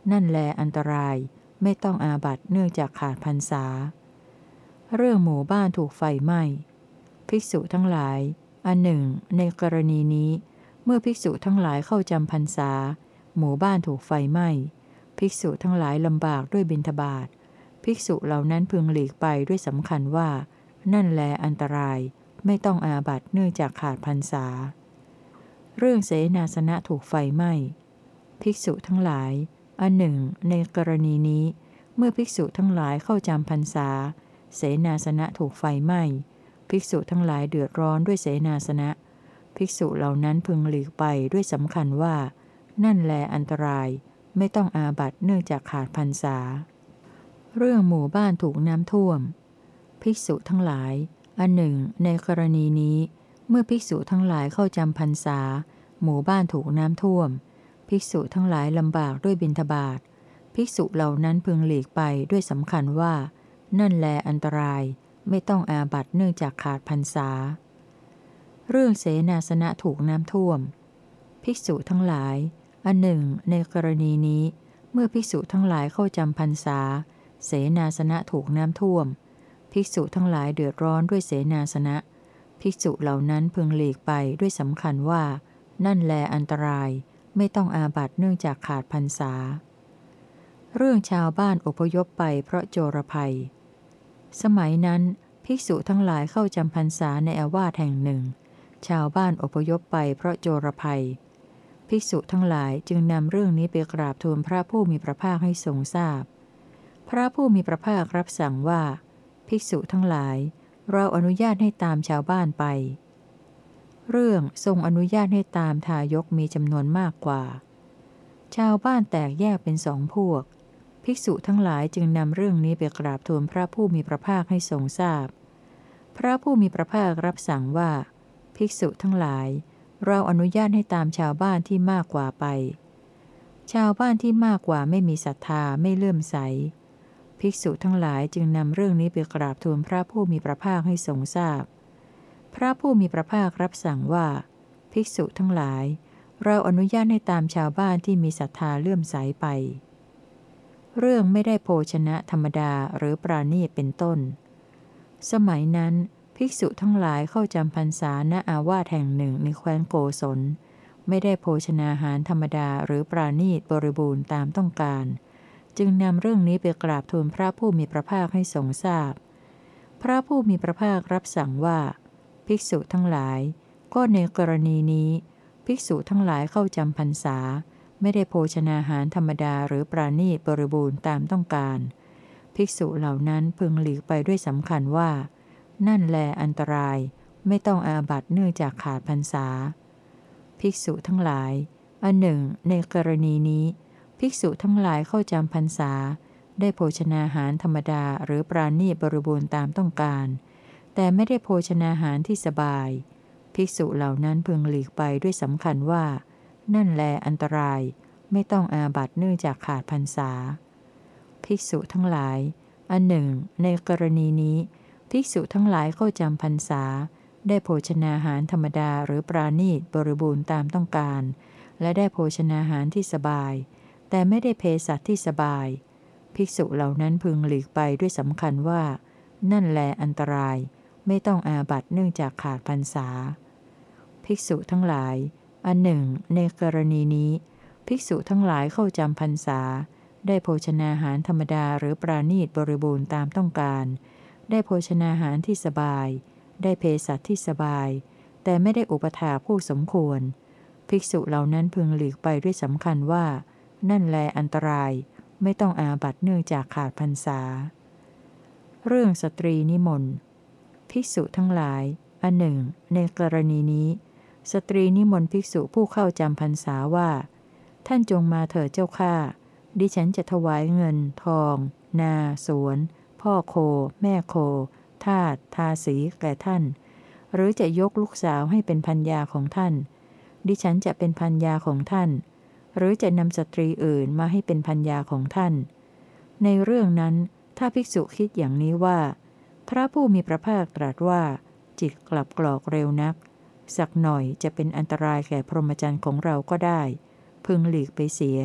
นั่นแลอันตรายไม่ต้องอาบัติเนื่องจากขาดพรรษา เรื่องหมู่บ้านถูกไฟไหม้ภิกษุทั้งหลายอันหนึ่งในกรณีนี้เมื่อภิกษุทั้งหลายเข้าจำพรรษาหมู่บ้านถูกไฟไหม้ภิกษุทั้งหลายลำบากด้วยบิณฑบาตภิกษุเหล่านั้นพึงหลีกไปด้วยสำคัญว่านั่นแลอันตรายไม่ต้องอาบัติเนื่องจากขาดพรรษา เรื่องเสนาสนะถูกไฟไหม้ภิกษุทั้งหลายอันหนึ่งในกรณีนี้เมื่อภิกษุทั้งหลายเข้าจำพรรษาเสนาสนะถูกไฟไหม้ภิกษุทั้งหลายเดือดร้อนด้วยเสนาสนะภิกษุเหล่านั้นพึงหลีกไปด้วยสำคัญว่านั่นแลอันตรายไม่ต้องอาบัติเนื่องจากขาดพรรษา เรื่องหมู่บ้านถูกน้ำท่วมภิกษุทั้งหลายอันหนึ่งในกรณีนี้เมื่อภิกษุทั้งหลายเข้าจำพรรษาหมู่บ้านถูกน้ำท่วมภิกษุทั้งหลายลำบากด้วยบิณฑบาตภิกษุเหล่านั้นพึงหลีกไปด้วยสำคัญว่านั่นแลอันตรายไม่ต้องอาบัติเนื่องจากขาดพรรษา เรื่องเสนาสนะถูกน้ำท่วมภิกษุทั้งหลายอันหนึ่งในกรณีนี้เมื่อภิกษุทั้งหลายเข้าจำพรรษาเสนาสนะถูกน้ำท่วมภิกษุทั้งหลายเดือดร้อนด้วยเสนาสนะภิกษุเหล่านั้นพึงหลีกไปด้วยสำคัญว่านั่นแลอันตรายไม่ต้องอาบัติเนื่องจากขาดพรรษา เรื่องชาวบ้านอพยพไปเพราะโจรภัย สมัยนั้นภิกษุทั้งหลายเข้าจำพรรษาในอาวาสแห่งหนึ่งชาวบ้านอพยพไปเพราะโจรภัยภิกษุทั้งหลายจึงนำเรื่องนี้ไปกราบทูลพระผู้มีพระภาคให้ทรงทราบพพระผู้มีพระภาครับสั่งว่าภิกษุทั้งหลายเราอนุญาตให้ตามชาวบ้านไปเรื่องทรงอนุญาตให้ตามทายกมีจำนวนมากกว่าชาวบ้านแตกแยกเป็นสองพวกภิกษุทั้งหลายจึงนำเรื่องนี้ไปกราบทูลพระผู้มีพระภาคให้ทรงทราบพพระผู้มีพระภาครับสั่งว่าภิกษุทั้งหลายเราอนุญาตให้ตามชาวบ้านที่มากกว่าไปชาวบ้านที่มากกว่าไม่มีศรัทธาไม่เลื่อมใสภิกษุทั้งหลายจึงนำเรื่องนี้ไปกราบทูลพระผู้มีพระภาคให้ทรงทราบพพระผู้มีพระภาครับสั่งว่าภิกษุทั้งหลายเราอนุญาตให้ตามชาวบ้านที่มีศรัทธาเลื่อมใสไปเรื่องไม่ได้โภชนะธรรมดาหรือปราณีตเป็นต้นสมัยนั้นภิกษุทั้งหลายเข้าจำพรรษาณอาวาสแห่งหนึ่งในแคว้นโกศลไม่ได้โภชนาหารธรรมดาหรือปราณีตบริบูรณ์ตามต้องการจึงนำเรื่องนี้ไปกราบทูลพระผู้มีพระภาคให้ทรงทราบพพระผู้มีพระภาครับสั่งว่าภิกษุทั้งหลายก็ในกรณีนี้ภิกษุทั้งหลายเข้าจำพรรษาไม่ได้โภชนาหารธรรมดาหรือปราณีตบริบูรณ์ตามต้องการภิกษุเหล่านั้นพึงหลีกไปด้วยสำคัญว่านั่นแลอันตรายไม่ต้องอาบัติเนื่องจากขาดพรรษาภิกษุทั้งหลายอันหนึ่งในกรณีนี้ภิกษุทั้งหลายเข้าจำพรรษาได้โภชนาหารธรรมดาหรือปราณีตบริบูรณ์ตามต้องการแต่ไม่ได้โภชนาหารที่สบายภิกษุเหล่านั้นพึงหลีกไปด้วยสำคัญว่านั่นแลอันตรายไม่ต้องอาบัติเนื่องจากขาดพรรษาภิกษุทั้งหลายอันหนึ่งในกรณีนี้ภิกษุทั้งหลายเข้าจำพรรษาได้โภชนาหารธรรมดาหรือปราณีตบริบูรณ์ตามต้องการและได้โภชนาหารที่สบายแต่ไม่ได้เภสัชที่สบายภิกษุเหล่านั้นพึงหลีกไปด้วยสำคัญว่านั่นแลอันตรายไม่ต้องอาบัติเนื่องจากขาดพรรษาภิกษุทั้งหลายอันหนึ่งในกรณีนี้ภิกษุทั้งหลายเข้าจำพรรษาได้โภชนาหารธรรมดาหรือปราณีตบริบูรณ์ตามต้องการได้โภชนาหารที่สบายได้เภสัชที่สบายแต่ไม่ได้อุปถากผู้สมควรภิกษุเหล่านั้นพึงหลีกไปด้วยสำคัญว่านั่นแลอันตรายไม่ต้องอาบัติเนื่องจากขาดพรรษาเรื่องสตรีนิมนต์ภิกษุทั้งหลายอันหนึ่งในกรณีนี้สตรีนิมนต์ภิกษุผู้เข้าจำพรรษาว่าท่านจงมาเถิดเจ้าข้าดิฉันจะถวายเงินทองนาสวนพ่อโคแม่โคทาสทาสีแก่ท่านหรือจะยกลูกสาวให้เป็นภรรยาของท่านดิฉันจะเป็นภรรยาของท่านหรือจะนำสตรีอื่นมาให้เป็นภรรยาของท่านในเรื่องนั้นถ้าภิกษุคิดอย่างนี้ว่าพระผู้มีพระภาคตรัสว่าจิตกลับกรอกเร็วนักสักหน่อยจะเป็นอันตรายแก่พรหมจรรย์ของเราก็ได้พึงหลีกไปเสีย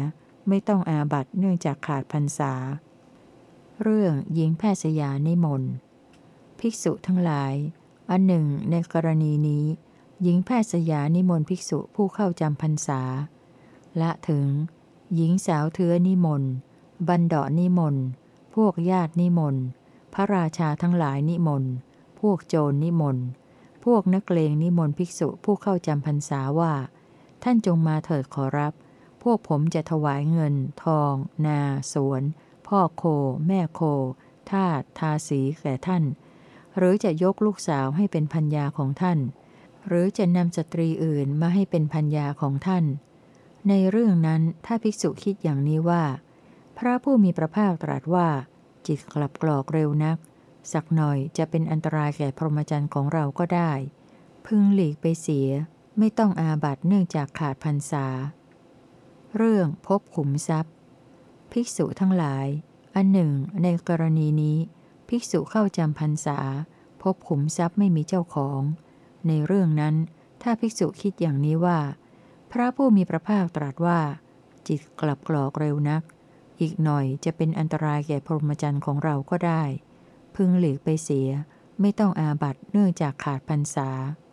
ไม่ต้องอาบัติเนื่องจากขาดพรรษา เรื่องหญิงแพทย์สยานิมนต์ภิกษุทั้งหลายอันหนึ่งในกรณีนี้หญิงแพทย์สยานิมนต์ภิกษุผู้เข้าจำพรรษาละถึงหญิงสาวเทื้อนิมนต์บันเดาะนิมนต์พวกญาตินิมนต์พระราชาทั้งหลายนิมนต์พวกโจรนิมนต์พวกนักเลงนิมนต์ภิกษุผู้เข้าจำพรรษาว่าท่านจงมาเถิดขอรับพวกผมจะถวายเงินทองนาสวนพ่อโคแม่โคทาสทาสีแก่ท่านหรือจะยกลูกสาวให้เป็นภรรยาของท่านหรือจะนำสตรีอื่นมาให้เป็นภรรยาของท่านในเรื่องนั้นถ้าภิกษุคิดอย่างนี้ว่าพระผู้มีพระภาคตรัสว่าจิตกลับกรอกเร็วนักสักหน่อยจะเป็นอันตรายแก่พรหมจรรย์ของเราก็ได้พึงหลีกไปเสียไม่ต้องอาบัติเนื่องจากขาดพรรษาเรื่องพบขุมทรัพย์ภิกษุทั้งหลายอันหนึ่งในกรณีนี้ภิกษุเข้าจำพรรษาพบขุมทรัพย์ไม่มีเจ้าของในเรื่องนั้นถ้าภิกษุคิดอย่างนี้ว่าพระผู้มีพระภาคตรัสว่าจิตกลับกรอกเร็วนักอีกหน่อยจะเป็นอันตรายแก่พรหมจรรย์ของเราก็ได้พึงหลีกไปเสียไม่ต้องอาบัติเนื่องจากขาดพรรษา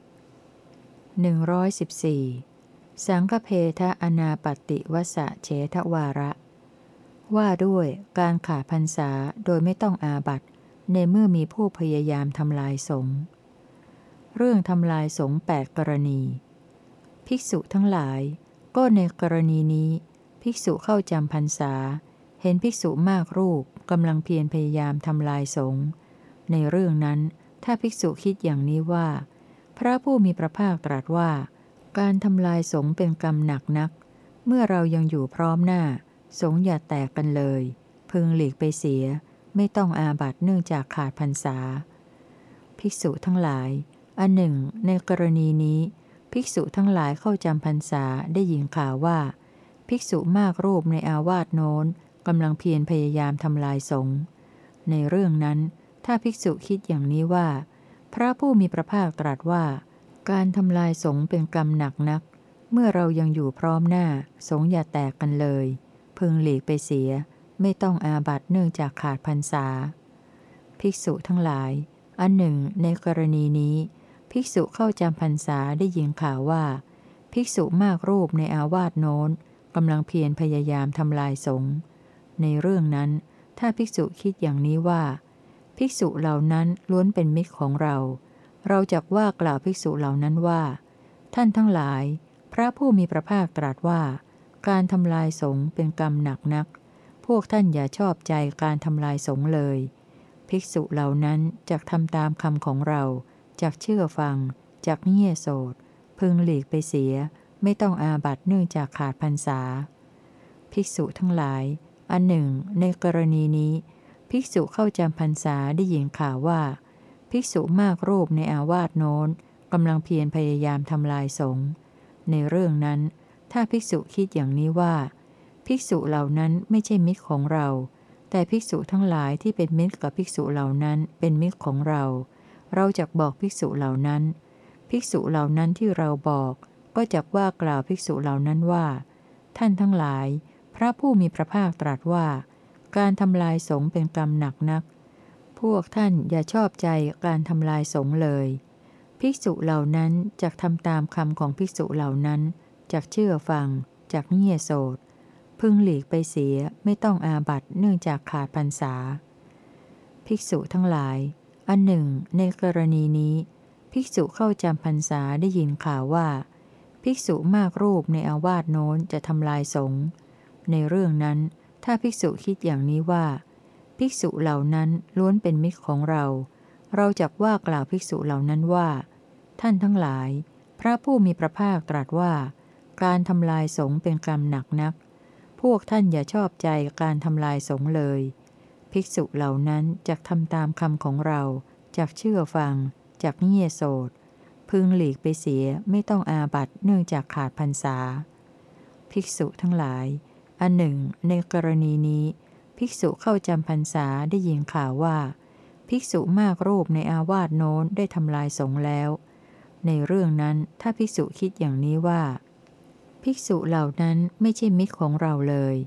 114สังฆเพทะอนาปติวสะเฉทวาระว่าด้วยการขาดพรรษาโดยไม่ต้องอาบัติในเมื่อมีผู้พยายามทำลายสงฆ์เรื่องทำลายสงฆ์8 กรณีภิกษุทั้งหลายก็ในกรณีนี้ภิกษุเข้าจำพรรษาเห็นภิกษุมากรูปกำลังเพียรพยายามทำลายสงฆ์ในเรื่องนั้นถ้าภิกษุคิดอย่างนี้ว่าพระผู้มีพระภาคตรัสว่าการทำลายสงฆ์เป็นกรรมหนักนักเมื่อเรายังอยู่พร้อมหน้าสงฆ์อย่าแตกกันเลยพึงหลีกไปเสียไม่ต้องอาบัติเนื่องจากขาดพรรษาภิกษุทั้งหลายอันหนึ่งในกรณีนี้ภิกษุทั้งหลายเข้าจำพรรษาได้ยินข่าวว่าภิกษุมากรูปในอาวาสโน้นกำลังเพียรพยายามทำลายสงฆ์ในเรื่องนั้นถ้าภิกษุคิดอย่างนี้ว่าพระผู้มีพระภาคตรัสว่าการทำลายสงฆ์เป็นกรรมหนักนักเมื่อเรายังอยู่พร้อมหน้าสงฆ์อย่าแตกกันเลยพึงหลีกไปเสียไม่ต้องอาบัติเนื่องจากขาดพรรษาภิกษุทั้งหลายอันหนึ่งในกรณีนี้ภิกษุเข้าจำพรรษาได้ยินข่าวว่าภิกษุมากรูปในอาวาสโน้นกำลังเพียรพยายามทำลายสงฆ์ในเรื่องนั้นถ้าภิกษุคิดอย่างนี้ว่าภิกษุเหล่านั้นล้วนเป็นมิตรของเราเราจักว่ากล่าวภิกษุเหล่านั้นว่าท่านทั้งหลายพระผู้มีพระภาคตรัสว่าการทำลายสงฆ์เป็นกรรมหนักนักพวกท่านอย่าชอบใจการทำลายสงฆ์เลยภิกษุเหล่านั้นจักทำตามคำของเราจักเชื่อฟังจักเงี่ยโสดพึงหลีกไปเสียไม่ต้องอาบัติเนื่องจากขาดพรรษาภิกษุทั้งหลายอันหนึ่งในกรณีนี้ภิกษุเข้าจำพรรษาได้ยินข่าวว่าภิกษุมากรูปในอาวาสโน้นกำลังเพียรพยายามทำลายสงฆ์ในเรื่องนั้นถ้าภิกษุคิดอย่างนี้ว่าภิกษุเหล่านั้นไม่ใช่มิตรของเราแต่ภิกษุทั้งหลายที่เป็นมิตรกับภิกษุเหล่านั้นเป็นมิตรของเราเราจักบอกภิกษุเหล่านั้นภิกษุเหล่านั้นที่เราบอกก็จักว่ากล่าวภิกษุเหล่านั้นว่าท่านทั้งหลายพระผู้มีพระภาคตรัสว่าการทำลายสงฆ์เป็นกรรมหนักนักพวกท่านอย่าชอบใจการทำลายสงฆ์เลยภิกษุเหล่านั้นจักทำตามคำของภิกษุเหล่านั้นจักเชื่อฟังจักเงี่ยโสดพึงหลีกไปเสียไม่ต้องอาบัติเนื่องจากขาดพรรษาภิกษุทั้งหลายอันหนึ่งในกรณีนี้ภิกษุเข้าจำพรรษาได้ยินข่าวว่าภิกษุมากรูปในอาวาสโน้นจะทำลายสงฆ์ในเรื่องนั้นถ้าภิกษุคิดอย่างนี้ว่าภิกษุเหล่านั้นล้วนเป็นมิตรของเราเราจักว่ากล่าวภิกษุเหล่านั้นว่าท่านทั้งหลายพระผู้มีพระภาคตรัสว่าการทำลายสงฆ์เป็นกรรมหนักนักพวกท่านอย่าชอบใจการทำลายสงฆ์เลยภิกษุเหล่านั้นจักทำตามคำของเราจักเชื่อฟังจักเงี่ยโสดพึงหลีกไปเสียไม่ต้องอาบัติเนื่องจากขาดพรรษาภิกษุทั้งหลายอันหนึ่งในกรณีนี้ภิกษุเข้าจำพรรษาได้ยินข่าวว่าภิกษุมากรูปในอาวาสโน้นได้ทำลายสงฆ์แล้วในเรื่องนั้นถ้าภิกษุคิดอย่างนี้ว่าภิกษุเหล่านั้นไม่ใช่มิตรของเราเลย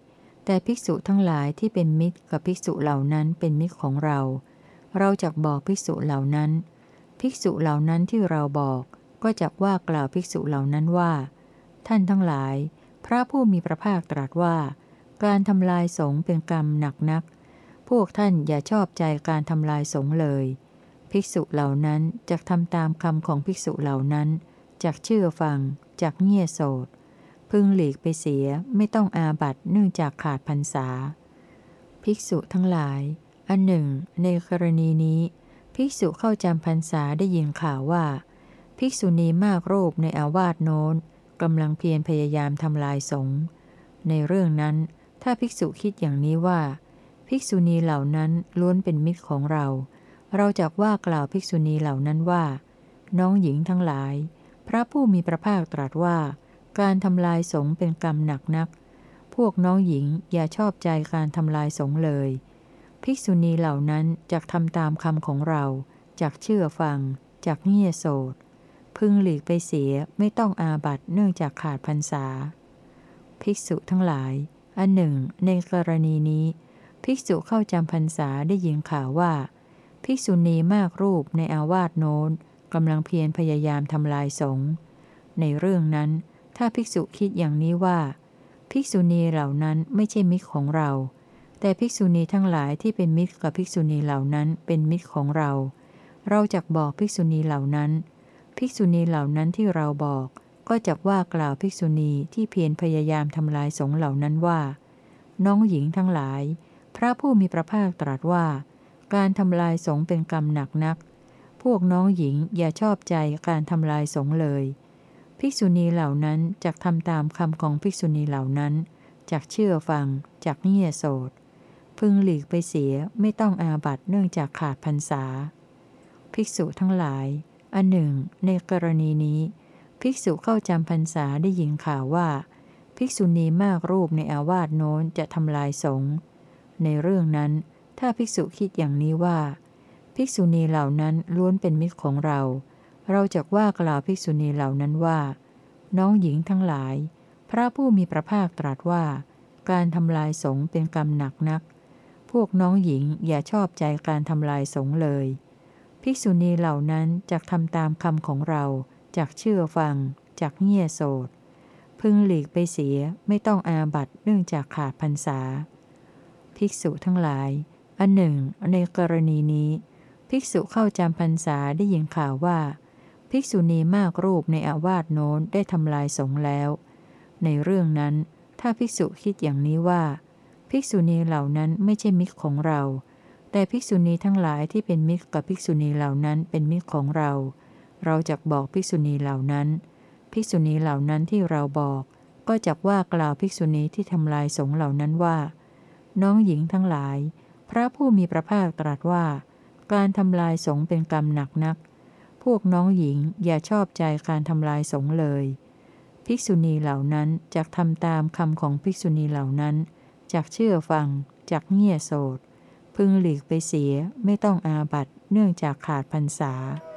แต่ภิกษุทั้งหลายที่เป็นมิตรกับภิกษุเหล่านั้นเป็นมิตรของเรา เราจักบอกภิกษุเหล่านั้นภิกษุเหล่านั้นที่เราบอกก็จักว่ากล่าวภิกษุเหล่านั้นว่าท่านทั้งหลายพระผู้มีพระภาคตรัสว่าการทำลายสงฆ์เป็นกรรมหนักนักพวกท่านอย่าชอบใจการทำลายสงฆ์เลยภิกษุเหล่านั้นจักทำตามคำของภิกษุเหล่านั้นจักเชื่อฟังจักเงี่ยโสดพึงหลีกไปเสียไม่ต้องอาบัติเนื่องจากขาดพรรษาภิกษุทั้งหลายอันหนึ่งในกรณีนี้ภิกษุเข้าจำพรรษาได้ยินข่าวว่าภิกษุณีมากรูปในอาวาสโน้นกำลังเพียรพยายามทำลายสงฆ์ในเรื่องนั้นถ้าภิกษุคิดอย่างนี้ว่าภิกษุณีเหล่านั้นล้วนเป็นมิตรของเราเราจักว่ากล่าวภิกษุณีเหล่านั้นว่าน้องหญิงทั้งหลายพระผู้มีพระภาคตรัสว่าการทำลายสงฆ์เป็นกรรมหนักนักพวกน้องหญิงอย่าชอบใจการทำลายสงฆ์เลยภิกษุณีเหล่านั้นจักทำตามคำของเราจักเชื่อฟังจักเงี่ยโสดพึงหลีกไปเสียไม่ต้องอาบัติเนื่องจากขาดพรรษาภิกษุทั้งหลายอันหนึ่งในกรณีนี้ภิกษุเข้าจำพรรษาได้ยินข่าวว่าภิกษุณีมากรูปในอาวาสโน้นกำลังเพียรพยายามทำลายสงฆ์ในเรื่องนั้นถ้าภิกษุคิดอย่างนี้ว่าภิกษุณีเหล่านั้นไม่ใช่มิตรของเราแต่ภิกษุณีทั้งหลายที่เป็นมิตรกับภิกษุณีเหล่านั้นเป็นมิตรของเราเราจักบอกภิกษุณีเหล่านั้นภิกษุณีเหล่านั้นที่เราบอกก็จักว่ากล่าวภิกษุณีที่เพียรพยายามทำลายสงฆ์เหล่านั้นว่าน้องหญิงทั้งหลายพระผู้มีพระภาคตรัสว่าการทำลายสงฆ์เป็นกรรมหนักนักพวกน้องหญิงอย่าชอบใจการทำลายสงฆ์เลยภิกษุณีเหล่านั้นจักทำตามคำของภิกษุณีเหล่านั้นจักเชื่อฟังจักเงี่ยโสดพึงหลีกไปเสียไม่ต้องอาบัติเนื่องจากขาดพรรษาภิกษุทั้งหลายอันหนึ่งในกรณีนี้ภิกษุเข้าจำพรรษาได้ยินข่าวว่าภิกษุณีมากรูปในอาวาสโน้นจะทำลายสงฆ์ในเรื่องนั้นถ้าภิกษุคิดอย่างนี้ว่าภิกษุณีเหล่านั้นล้วนเป็นมิตรของเราเราจักว่ากล่าวภิกษุณีเหล่านั้นว่าน้องหญิงทั้งหลายพระผู้มีพระภาคตรัสว่าการทำลายสงฆ์เป็นกรรมหนักนักพวกน้องหญิงอย่าชอบใจการทำลายสงฆ์เลยภิกษุณีเหล่านั้นจักทำตามคำของเราจักเชื่อฟังจักเงี่ยโสดพึงหลีกไปเสียไม่ต้องอาบัติเนื่องจากขาดพรรษาภิกษุทั้งหลายอันหนึ่งในกรณีนี้ภิกษุเข้าจำพรรษาได้ยินข่าวว่าภิกษุณีมากรูปในอาวาสโน้นได้ทำลายสงฆ์แล้วในเรื่องนั้นถ้าภิกษุคิดอย่างนี้ว่าภิกษุณีเหล่านั้นไม่ใช่มิตรของเราแต่ภิกษุณีทั้งหลายที่เป็นมิตรกับภิกษุณีเหล่านั้นเป็นมิตรของเราเราจักบอกภิกษุณีเหล่านั้นภิกษุณีเหล่านั้นที่เราบอกก็จักว่ากล่าวภิกษุณีที่ทำลายสงฆ์เหล่านั้นว่าน้องหญิงทั้งหลายพระผู้มีพระภาคตรัสว่าการทำลายสงฆ์เป็นกรรมหนักนักพวกน้องหญิงอย่าชอบใจการทำลายสงฆ์เลยภิกษุณีเหล่านั้นจักทำตามคำของภิกษุณีเหล่านั้นจักเชื่อฟังจักเงี่ยโสดพึงหลีกไปเสียไม่ต้องอาบัติเนื่องจากขาดพรรษา